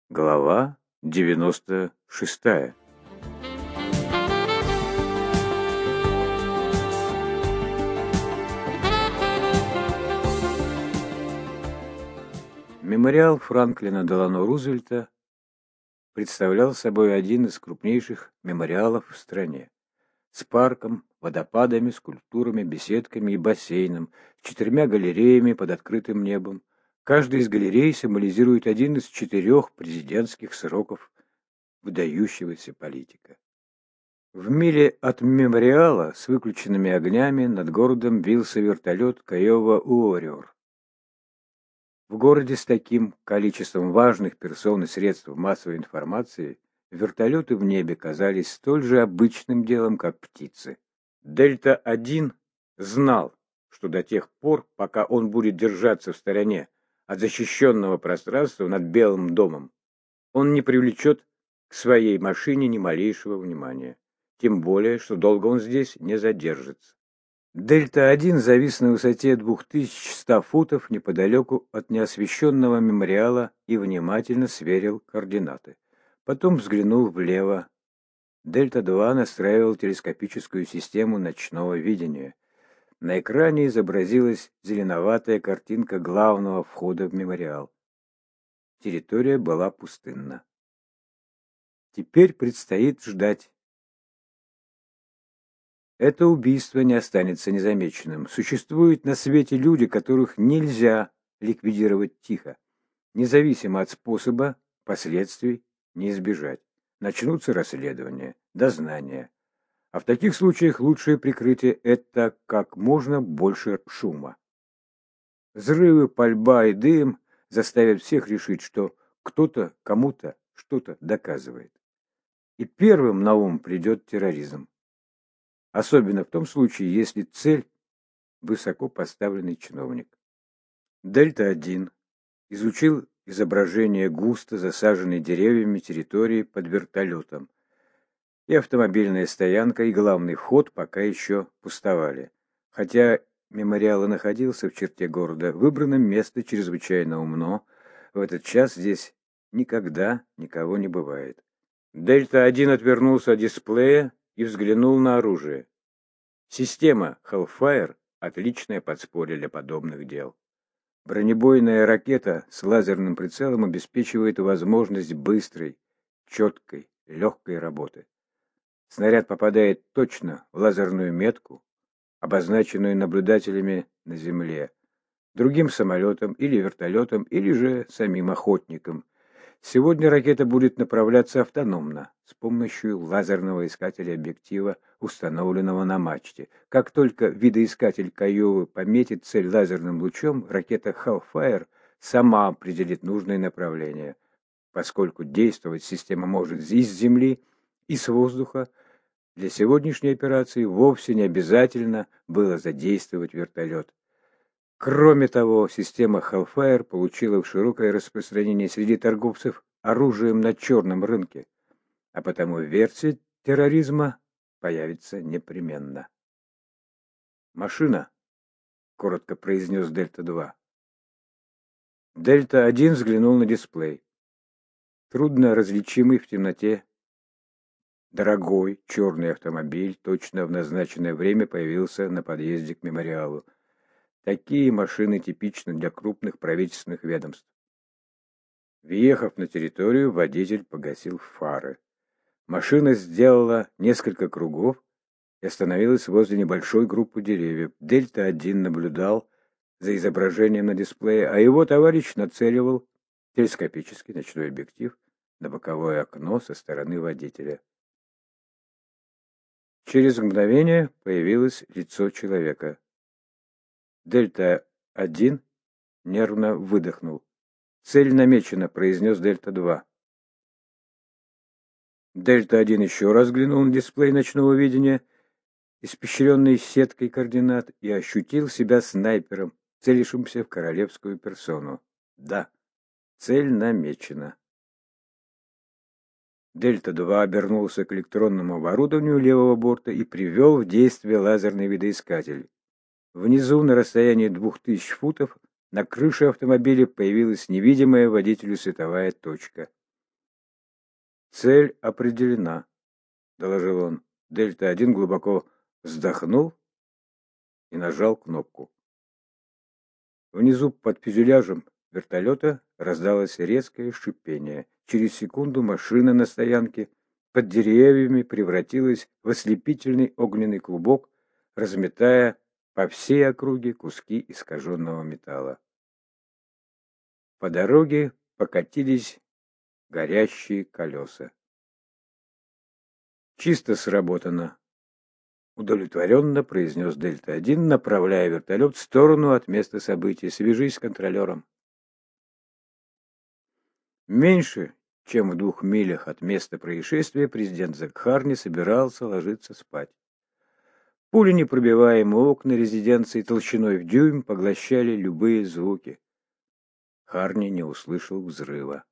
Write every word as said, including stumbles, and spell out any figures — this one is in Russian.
Глава девяносто шестая. Мемориал Франклина Делано Рузвельта представлял собой один из крупнейших мемориалов в стране, с парком, водопадами, скульптурами, беседками и бассейном, с четырьмя галереями под открытым небом. Каждая из галерей символизирует один из четырех президентских сроков выдающегося политика. В миле от мемориала с выключенными огнями над городом бился вертолет Кайова Уорриор. В городе с таким количеством важных персон и средств массовой информации вертолеты в небе казались столь же обычным делом, как птицы. Дельта один знал, что до тех пор, пока он будет держаться в стороне от защищенного пространства над Белым домом, он не привлечет к своей машине ни малейшего внимания. Тем более, что долго он здесь не задержится. Дельта один завис на высоте двух тысяч ста футов неподалеку от неосвещенного мемориала и внимательно сверил координаты. Потом взглянул влево. Дельта два настраивал телескопическую систему ночного видения. На экране изобразилась зеленоватая картинка главного входа в мемориал. Территория была пустынна. Теперь предстоит ждать. Это убийство не останется незамеченным. Существуют на свете люди, которых нельзя ликвидировать тихо. Независимо от способа, последствий не избежать. Начнутся расследования, дознания. А в таких случаях лучшее прикрытие – это как можно больше шума. Взрывы, пальба и дым заставят всех решить, что кто-то кому-то что-то доказывает. И первым на ум придет терроризм. Особенно в том случае, если цель – высоко поставленный чиновник. Дельта один изучил изображение густо засаженной деревьями территории под вертолетом. И автомобильная стоянка, и главный вход пока еще пустовали. Хотя мемориал и находился в черте города, выбрано место чрезвычайно умно. В этот час здесь никогда никого не бывает. Дельта один отвернулся от дисплея и взглянул на оружие. Система Hellfire – отличное подспорье для подобных дел. Бронебойная ракета с лазерным прицелом обеспечивает возможность быстрой, четкой, легкой работы. Снаряд попадает точно в лазерную метку, обозначенную наблюдателями на Земле, другим самолетом или вертолетом, или же самим охотником. Сегодня ракета будет направляться автономно, с помощью лазерного искателя объектива, установленного на мачте. Как только видоискатель Кайовы пометит цель лазерным лучом, ракета Hellfire сама определит нужное направление. Поскольку действовать система может и с земли, и с воздуха, для сегодняшней операции вовсе не обязательно было задействовать вертолет. Кроме того, система Hellfire получила широкое распространение среди торговцев оружием на черном рынке, а потому версия терроризма появится непременно. «Машина», — коротко произнес Дельта два. Дельта один взглянул на дисплей. Трудно различимый в темноте дорогой черный автомобиль точно в назначенное время появился на подъезде к мемориалу. Такие машины типичны для крупных правительственных ведомств. Въехав на территорию, водитель погасил фары. Машина сделала несколько кругов и остановилась возле небольшой группы деревьев. Дельта один наблюдал за изображением на дисплее, а его товарищ нацеливал телескопический ночной объектив на боковое окно со стороны водителя. Через мгновение появилось лицо человека. Дельта один нервно выдохнул. «Цель намечена», — произнес Дельта два. Дельта один еще раз взглянул на дисплей ночного видения, испещренный сеткой координат, и ощутил себя снайпером, целившимся в королевскую персону. Да, цель намечена. Дельта два обернулся к электронному оборудованию левого борта и привел в действие лазерный видоискатель. Внизу, на расстоянии двух тысяч футов, на крыше автомобиля появилась невидимая водителю световая точка. Цель определена, доложил он. Дельта один глубоко вздохнул и нажал кнопку. Внизу под фюзеляжем вертолета раздалось резкое шипение. Через секунду машина на стоянке под деревьями превратилась в ослепительный огненный клубок, разметая по всей округе куски искаженного металла. По дороге покатились горящие колеса. «Чисто сработано», — удовлетворенно произнес Дельта один, направляя вертолет в сторону от места событий. «Свяжись с контролером». Меньше, чем в двух милях от места происшествия, президент Зак Харни собирался ложиться спать. Пуленепробиваемые окна резиденции толщиной в дюйм поглощали любые звуки. Харни не услышал взрыва.